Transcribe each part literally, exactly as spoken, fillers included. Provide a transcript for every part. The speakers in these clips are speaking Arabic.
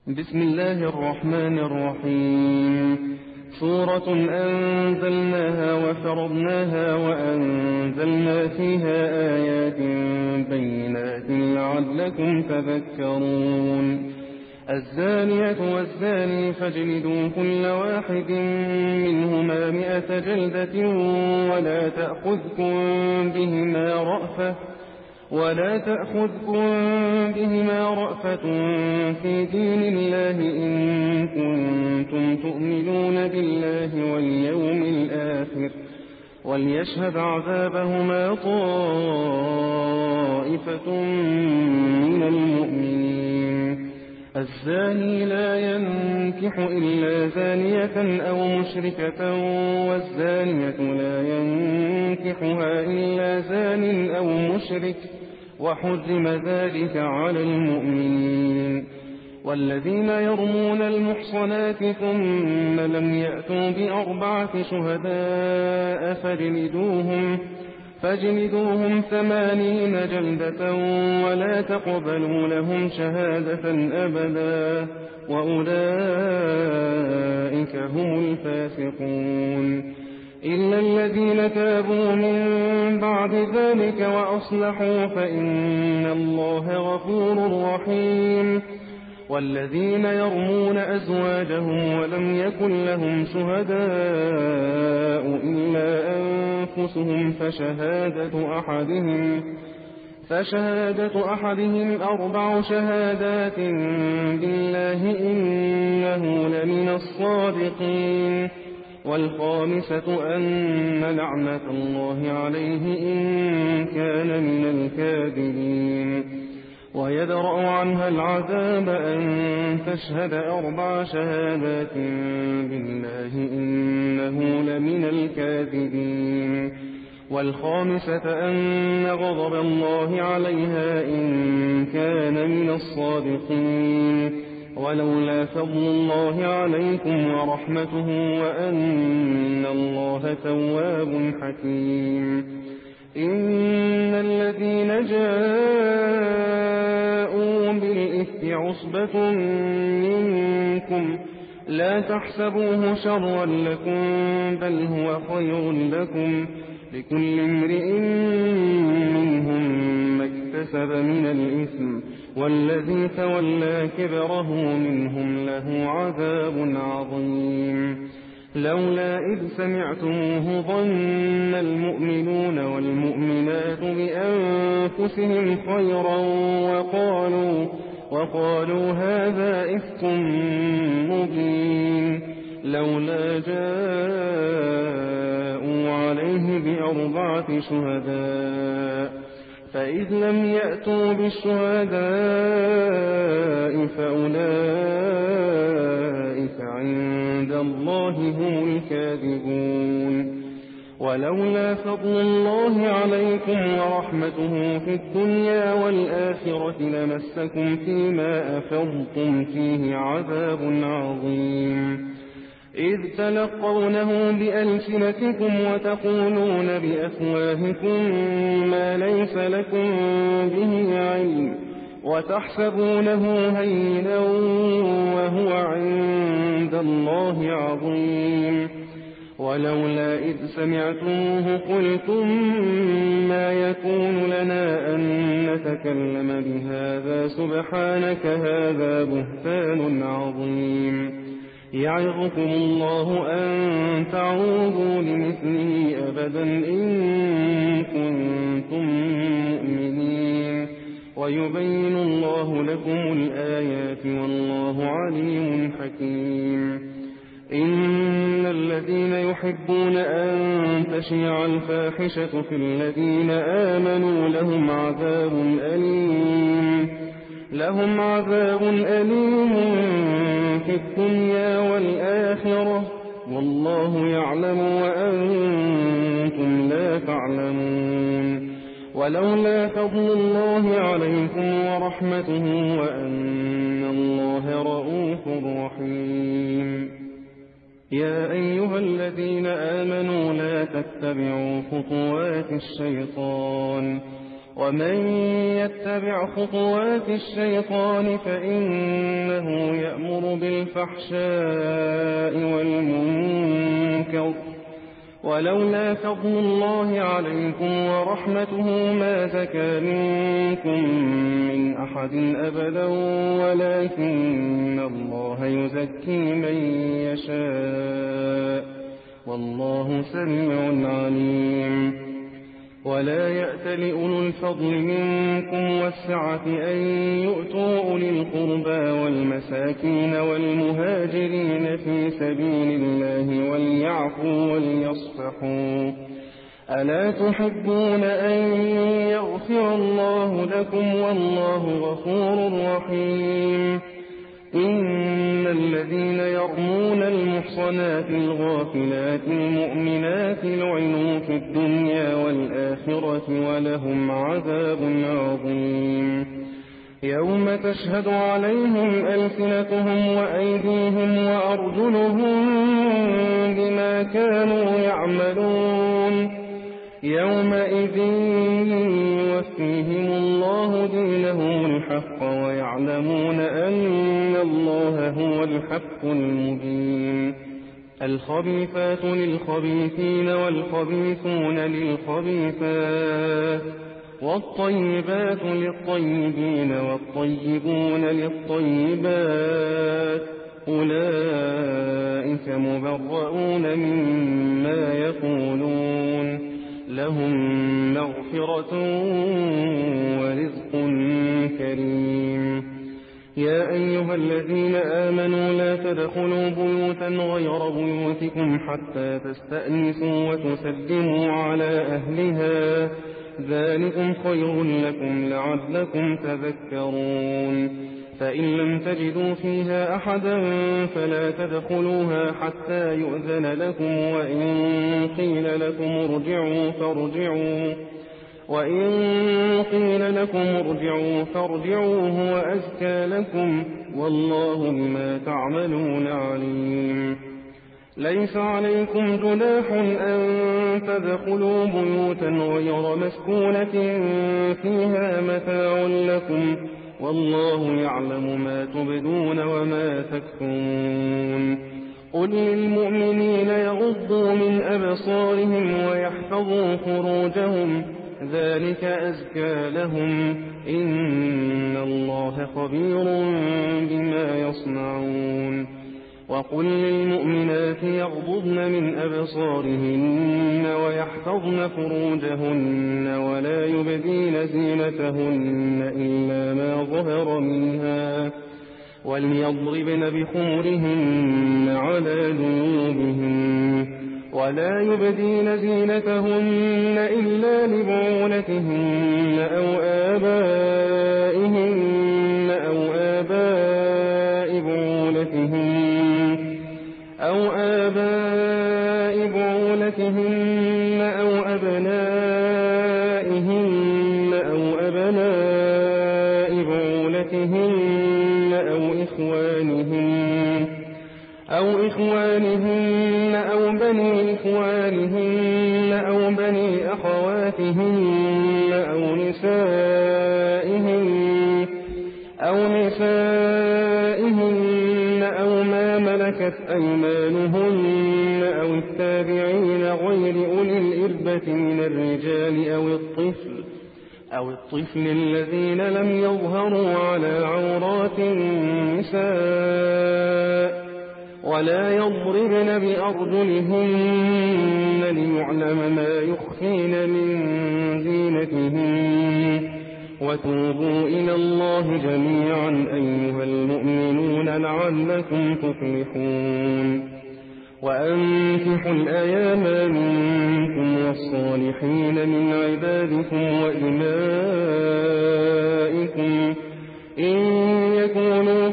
بسم الله الرحمن الرحيم. سورة أنزلناها وفرضناها وأنزلنا فيها آيات بينات لعلكم تذكرون. الزانية والزاني فاجلدوا كل واحد منهما مئة جلدة ولا تأخذكم بهما رأفة ولا تأخذكم بهما رأفة في دين الله إن كنتم تؤمنون بالله واليوم الآخر وليشهد عذابهما طائفة من المؤمنين. الزاني لا ينكح إلا زانية أو مشركة والزانية لا ينكحها إلا زان أو مشرك وحرم ذلك على المؤمنين. والذين يرمون المحصنات ثم لم يأتوا بأربعة شهداء فاجلدوهم فاجلدوهم ثمانين جلدة ولا تقبلوا لهم شهادة أبدا وأولئك هم الفاسقون. إلا الذين تابوا من بعد ذلك وأصلحوا فإن الله غفور رحيم. والذين يرمون أزواجهم ولم يكن لهم شهداء إلا أنفسهم فشهادة أحدهم فشهادة أحدهم أربع شهادات بالله إنه لمن الصادقين. والخامسة أن لعنة الله عليه إن كان من الكاذبين. ويدرأ عنها العذاب أن تشهد أربع شهادات بالله إنه لمن الكاذبين. والخامسة أن غضب الله عليها إن كان من الصادقين. ولولا فضل الله عليكم ورحمته وأن الله تواب حكيم. إن الذين جاءوا بالإفك عصبة منكم لا تحسبوه شرا لكم بل هو خير لكم لكل امرئ منهم ما اكتسب من الإثم والذي تولى كبره منهم له عذاب عظيم. لولا إذ سمعتموه ظن المؤمنون والمؤمنات بأنفسهم خيرا وقالوا, وقالوا هذا إفك مبين. لولا جاءوا عليه بأربعة شهداء فإذ لم يأتوا بالشهداء فأولئك عند الله هم الكاذبون. ولولا فضل الله عليكم ورحمته في الدنيا والآخرة لمسكم فيما أفضتم فيه عذاب عظيم. إذ تلقونه بألسنتكم وتقولون بأفواهكم ما ليس لكم به علم وتحسبونه هينا وهو عند الله عظيم. ولولا إذ سمعتموه قلتم ما يكون لنا أن نتكلم بهذا سبحانك هذا بهتان عظيم. يعظكم الله أن تعودوا لمثله أبدا إن كنتم مؤمنين. ويبين الله لكم الآيات والله عليم حكيم. إن الذين يحبون أن تشيع الفاحشة في الذين آمنوا لهم عذاب أليم لهم عذاب أليم في الدنيا والآخرة والله يعلم وأنتم لا تعلمون. ولولا فضل الله عليكم ورحمته وأن الله رؤوف رحيم. يا أيها الذين آمنوا لا تتبعوا خطوات الشيطان ومن يتبع خطوات الشيطان فإنه يأمر بالفحشاء والمنكر ولولا فضل الله عليكم ورحمته ما زكى منكم من أحد أبدا ولكن الله يزكي من يشاء والله سميع عليم. ولا يأتل أولو الفضل منكم والسعة أن يؤتوا أولي القربى والمساكين والمهاجرين في سبيل الله وليعفوا وليصفحوا ألا تحبون أن يغفر الله لكم والله غفور رحيم. إن الذين يرمون المحصنات الغافلات المؤمنات لعنوا في الدنيا والآخرة ولهم عذاب عظيم. يوم تشهد عليهم ألسنتهم وأيديهم وأرجلهم بما كانوا يعملون يومئذ يوفيهم الله دينهم الحق ويعلمون أن الله هو الحق المبين. الخبيثات للخبيثين والخبيثون للخبيثات والطيبات للطيبين والطيبون للطيبات أولئك مبرؤون مما يقولون لهم مغفرة ورزق كريم. يا أيها الذين آمنوا لا تدخلوا بيوتا غير بيوتكم حتى تستأنسوا وتسلموا على أهلها ذلكم خير لكم لعلكم تذكرون. فإن لم تجدوا فيها أحدا فلا تدخلوها حتى يؤذن لكم وإن قيل لكم ارجعوا فارجعوا وإن قيل لكم ارجعوا فارجعوا هو أزكى لكم والله بما تعملون عليم. ليس عليكم جناح أن تدخلوا بيوتا غير مسكونة فيها متاع لكم والله يعلم ما تبدون وما تكتمون. قل للمؤمنين يغضوا من أبصارهم ويحفظوا فروجهم ذلك أزكى لهم إن الله خبير بما يصنعون. وقل للمؤمنات يغضضن من أبصارهن ويحفظن فروجهن ولا يبدين زينتهن إلا ما ظهر منها وليضربن بخمرهن على جيوبهن ولا يبدين زينتهن إلا لبعولتهن أو آبائهن أو آباء بعولتهن أو آباء بعولتهن أو أبنائهن أو أبناء بعولتهن أو إخوانهن أو إخوانهن أو بني إخوانهن أو بني أخواتهن أو نسائهن أو نسائهن أو ما ملكت أيمانهن أو التابعين غير أولي الإربة من الرجال أو الطفل أو الطفل الذين لم يظهروا على عورات النساء ولا يضربن بأرجلهن ليعلم ما يخفين من زينتهن وتوبوا إلى الله جميعا أيها المؤمنون لعلكم تفلحون. وأنكحوا الأيام منكم والصالحين من عبادكم وإمائكم إن يكونوا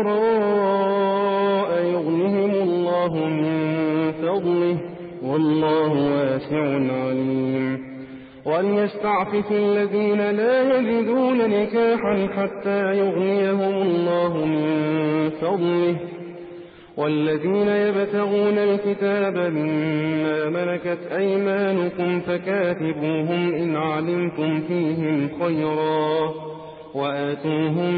فقراء يغنهم الله من فضله والله واسع عليم. وليستعفف الذين لا يجدون نكاحا حتى يغنيهم الله من فضله والذين يبتغون الكتاب مما ملكت أيمانكم فكاتبوهم إن علمتم فيهم خيرا وآتوهم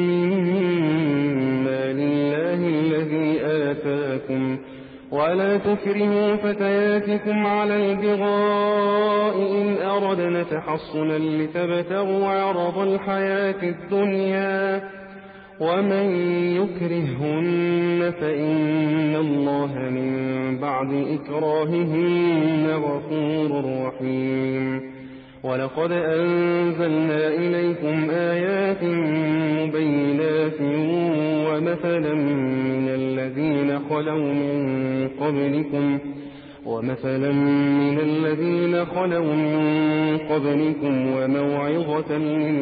مما لله الذي آتاكم ولا تكرهوا فتياتكم على البغاء إن أردنا تحصنا لتبتغوا عرض الحياة الدنيا ومن يكرههن فإن الله من بعد إكراههن غفور رحيم. ولقد أنزلنا إليكم آيات مبينات ومثلا من الذين خلوا من قبلكم ومثلا من الذين خلوا من قبلكم وموعظة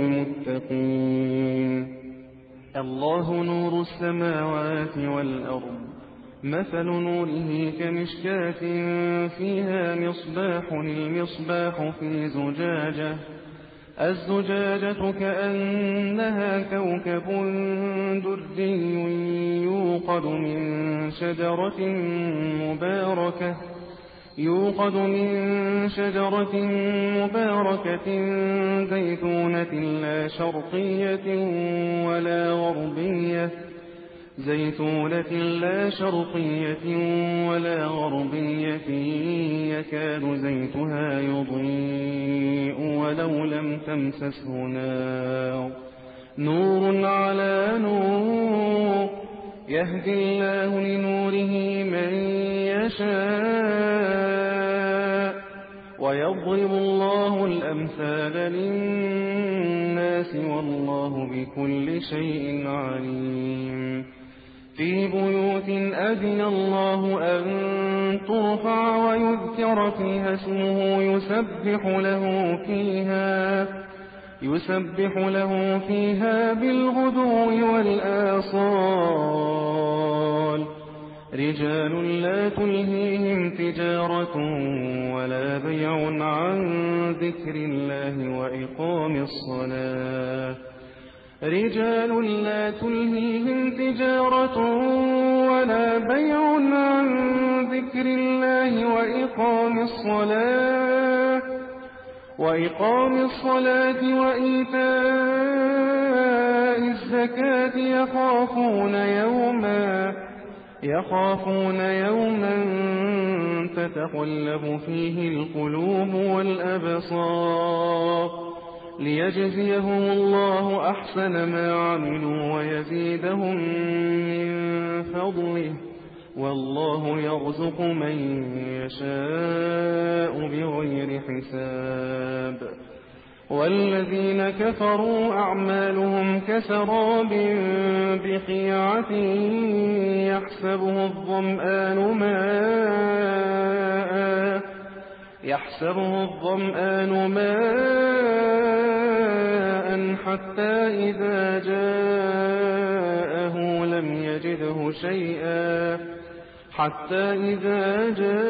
للمتقين. الله نور السماوات والأرض مثل نوره كمشكاة فيها مصباح المصباح في زجاجة الزجاجة كأنها كوكب دري يوقد من شجرة مباركة يوقد من شجرة مباركة زيتونة لا شرقية ولا غربية زيتونة لا شرقية ولا غربية يكاد زيتها يضيء ولو لم تمسسه نار نور على نور يهدي الله لنوره من يشاء ويضرب الله الأمثال للناس والله بكل شيء عليم. في بيوت أذن الله أن ترفع ويذكر فيها اسمه يسبح له فيها يسبح له فيها بالغدو والآصال رجال لا تلهيهم تجارة ولا بيع عن ذكر الله وإقام الصلاة رجال لا تلهيهم تجارة ولا بيع عن ذكر الله وإقام الصلاة وإقام الصلاة وإيتاء الزكاة يخافون يوما يخافون يوما تتقلب فيه القلوب والأبصار ليجزيهم الله أحسن ما عملوا ويزيدهم من فضله والله يرزق من يشاء بغير حساب. والذين كفروا أعمالهم كسراب بقيعة يحسبه الظمآن ماء يحسبه الظمآن ماء حتى إذا جاءه لم يجده شيئا حتى إذا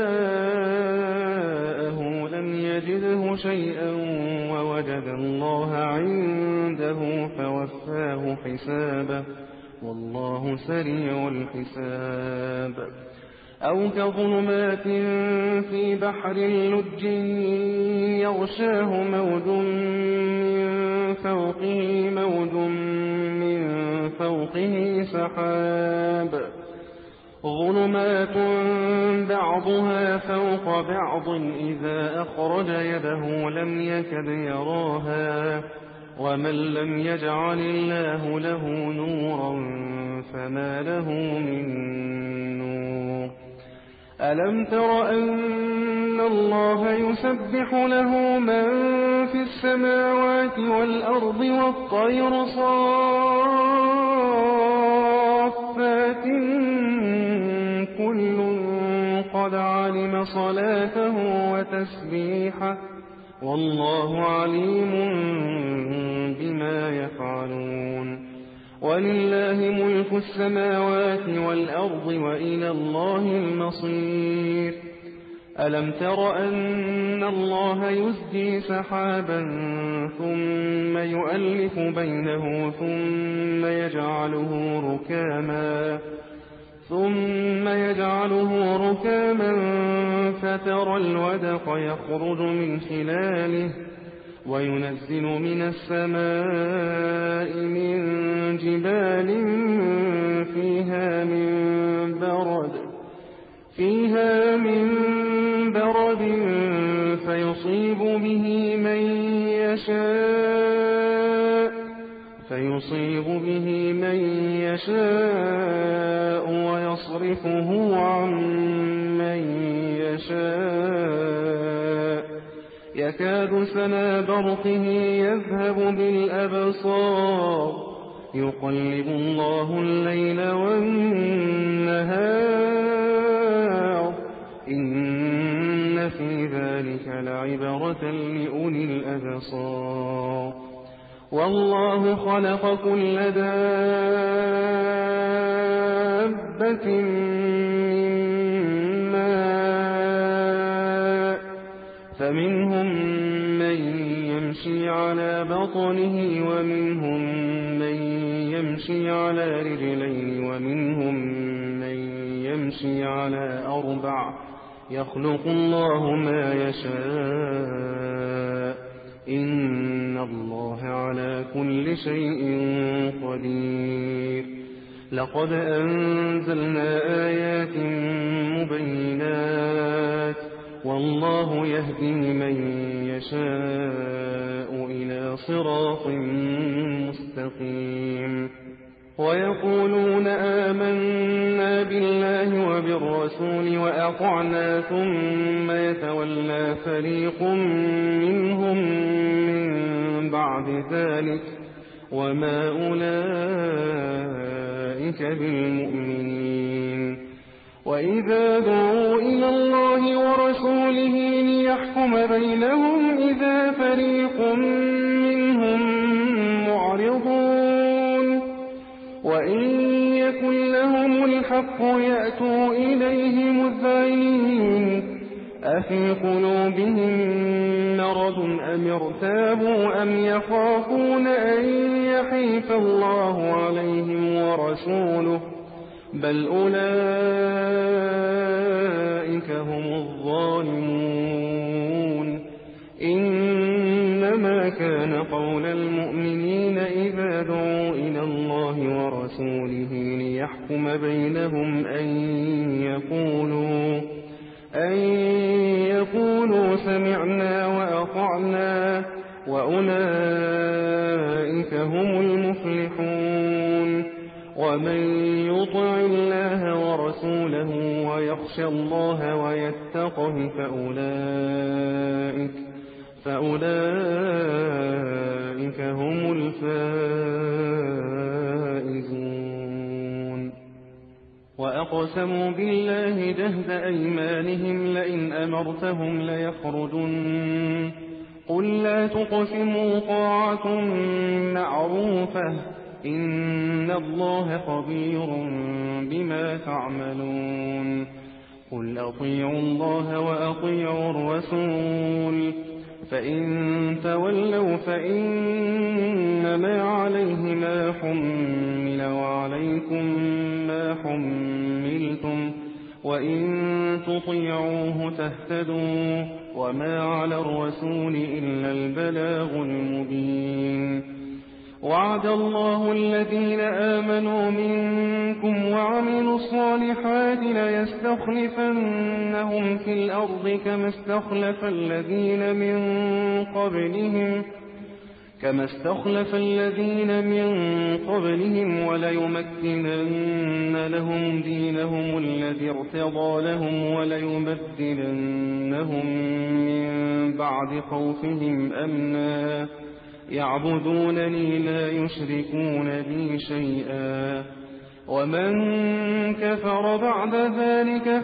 جاءه لم يجده شيئا ووجد الله عنده فوفاه حسابه والله سريع الحساب. أو كظلمات في بحر لج يغشاه موج من فوقه موج من فوقه سحاب ظلمات بعضها فوق بعض إذا أخرج يده لم يكد يراها ومن لم يجعل الله له نورا فما له من نور. ألم تر أن الله يسبح له من في السماوات والأرض والطير صافات كل قد علم صلاته وتسبيحه والله عليم بما يفعلون. ولله ملك السماوات والأرض وإلى الله المصير. ألم تر أن الله يزجي سحابا ثم يؤلف بينه ثم يجعله ركاما ثم وترى الودق يخرج من خلاله وينزل من السماء من جبال فيها من برد فيها من برد فيصيب به من يشاء فيصيب به من يشاء ويصرفه عن من يشاء يكاد سنا برقه يذهب بالأبصار يقلب الله الليل والنهار إن في ذلك لعبرة لأولي الأبصار والله خلق كل دابة من ماء فمنهم من يمشي على بطنه ومنهم من يمشي على رجلين ومنهم من يمشي على أربع يخلق الله ما يشاء إن الله على كل شيء قدير لقد أنزلنا آيات مبينات والله يهدي من يشاء إلى صراط مستقيم ويقولون آمنا بالله وبالرسول وأطعنا ثم يتولى فريق منهم من بعد ذلك وما أولئك بالمؤمنين وإذا دعوا إلى الله ورسوله ليحكم بينهم إذا فريق منهم معرضون وإن يكن لهم الحق يأتوا إليه مذعنين أفي قلوبهم مرض أم ارتابوا أم يخافون أن يحيف الله عليهم ورسوله بل أولئك هم الظالمون إنما كان قول المؤمنين إذا دعوا إلى الله ورسوله ليحكم بينهم أن يقولوا أن يقولوا سمعنا وأطعنا وأولئك هم المفلحون ومن يطع الله ورسوله ويخشى الله ويتقه فأولئك فأولئك هم الفائزون وأقسموا بالله جهد أيمانهم لئن أمرتهم ليخرجن قل لا تقسموا طاعة معروفة إن الله خبير بما تعملون قل أطيعوا الله وأطيعوا الرسول فإن تولوا فإنما عليه ما حمل وعليكم ما حملتم وإن تطيعوه تهتدوا وما على الرسول إلا البلاغ المبين وعد الله الذين آمنوا منكم وعملوا الصالحات ليستخلفنهم في الأرض كما استخلف الذين من قبلهم كما استخلف الذين من قبلهم وليمكنن لهم دينهم الذي ارتضى لهم وليبدلنهم من بعد خوفهم أمنا يعبدونني لا يشركون بي شيئا ومن كفر بعد ذلك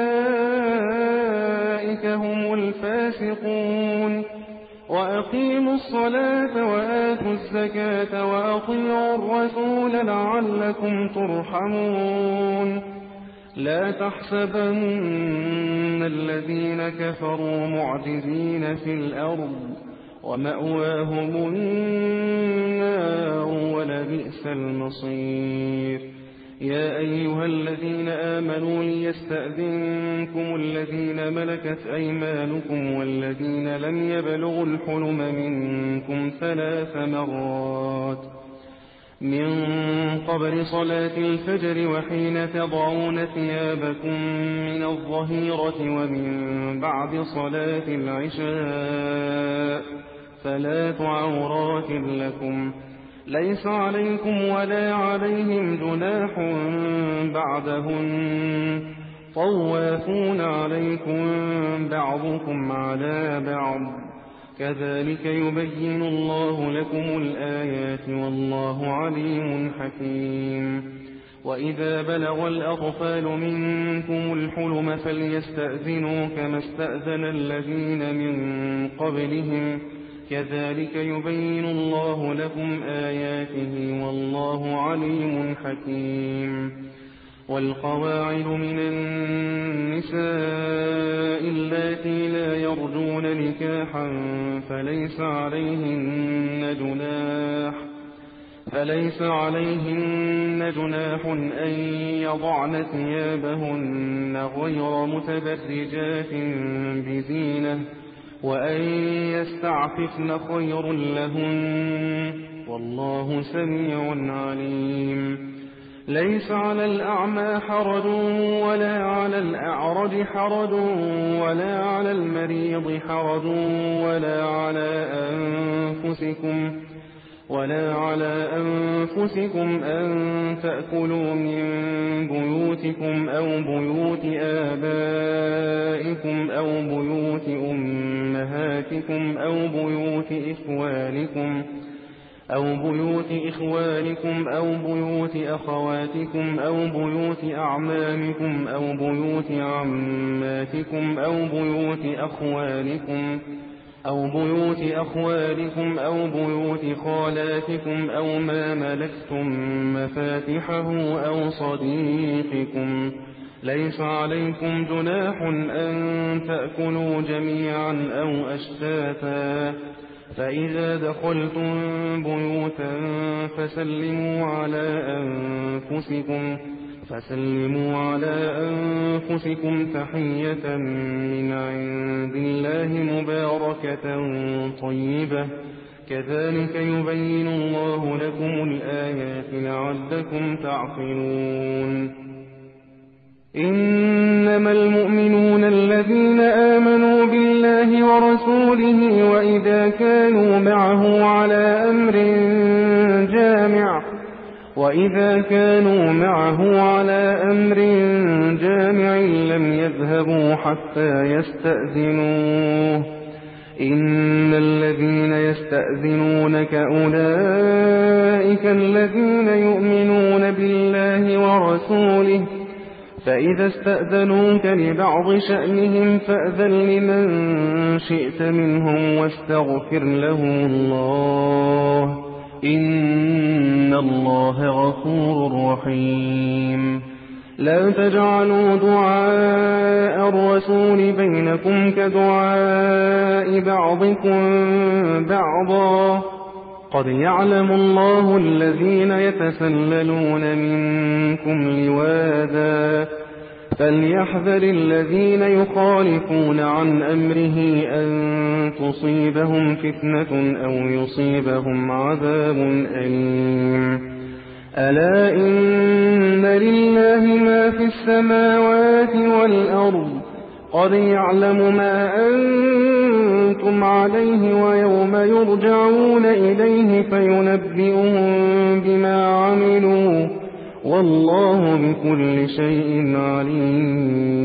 فأولئك هم الفاسقون وأقيموا الصلاة وآتوا الزكاة وأطيعوا الرسول لعلكم ترحمون لا تحسبن الذين كفروا معجزين في الأرض ومأواهم النار ولبئس المصير يا أيها الذين آمنوا ليستأذنكم الذين ملكت أيمانكم والذين لم يبلغوا الحلم منكم ثلاث مرات من قبل صلاة الفجر وحين تضعون ثيابكم من الظهيرة ومن بعد صلاة العشاء ثلاث عورات لكم ليس عليكم ولا عليهم جناح بعدهن طوافون عليكم بعضكم على بعض كذلك يبين الله لكم الآيات والله عليم حكيم وإذا بلغ الأطفال منكم الحلم فليستأذنوا كما استأذن الذين من قبلهم كذلك يبين الله لكم آياته والله عليم حكيم والقواعد من النساء اللاتي لا يرجون نكاحا فليس عليهن جناح فليس عليهن جناح أن يضعن ثيابهن غير متبرجات بزينة وأن يستعففن خير لهن والله سميع عليم ليس على الأعمى حرج ولا على الأعرج حرج ولا على المريض حرج ولا على أنفسكم ولا على أنفسكم أن تأكلوا من بيوتكم أو بيوت آبائكم أو بيوت أمهاتكم أو بيوت إخوانكم أو بيوت إخوانكم أو بيوت أخواتكم أو بيوت أعمامكم أو بيوت عماتكم أو بيوت أخوالكم أو بيوت أخوالكم أو بيوت خالاتكم أو ما ملكتم مفاتحه أو صديقكم ليس عليكم جناح أن تأكلوا جميعا أو أشتاتا فإذا دخلتم بيوتا فسلموا على أنفسكم فسلموا على أنفسكم تحية من عند الله مباركة طيبة كذلك يبين الله لكم الآيات لعلكم تعقلون إنما المؤمنون الذين آمنوا بالله ورسوله وإذا كانوا معه على أمر جامع وإذا كانوا معه على أمر جامع لم يذهبوا حتى يستأذنوه إن الذين يستأذنونك أولئك الذين يؤمنون بالله ورسوله فإذا استأذنوك لبعض شأنهم فأذن لمن شئت منهم واستغفر له الله إن الله غفور رحيم لا تجعلوا دعاء الرسول بينكم كدعاء بعضكم بعضا قد يعلم الله الذين يتسللون منكم لواذا فليحذر الذين يخالفون عن أمره أن تصيبهم فتنة أو يصيبهم عذاب أليم ألا إن لله ما في السماوات والأرض قد يعلم ما أنتم عليه ويوم يرجعون إليه فينبئهم بما عملوا والله بكل شيء عليم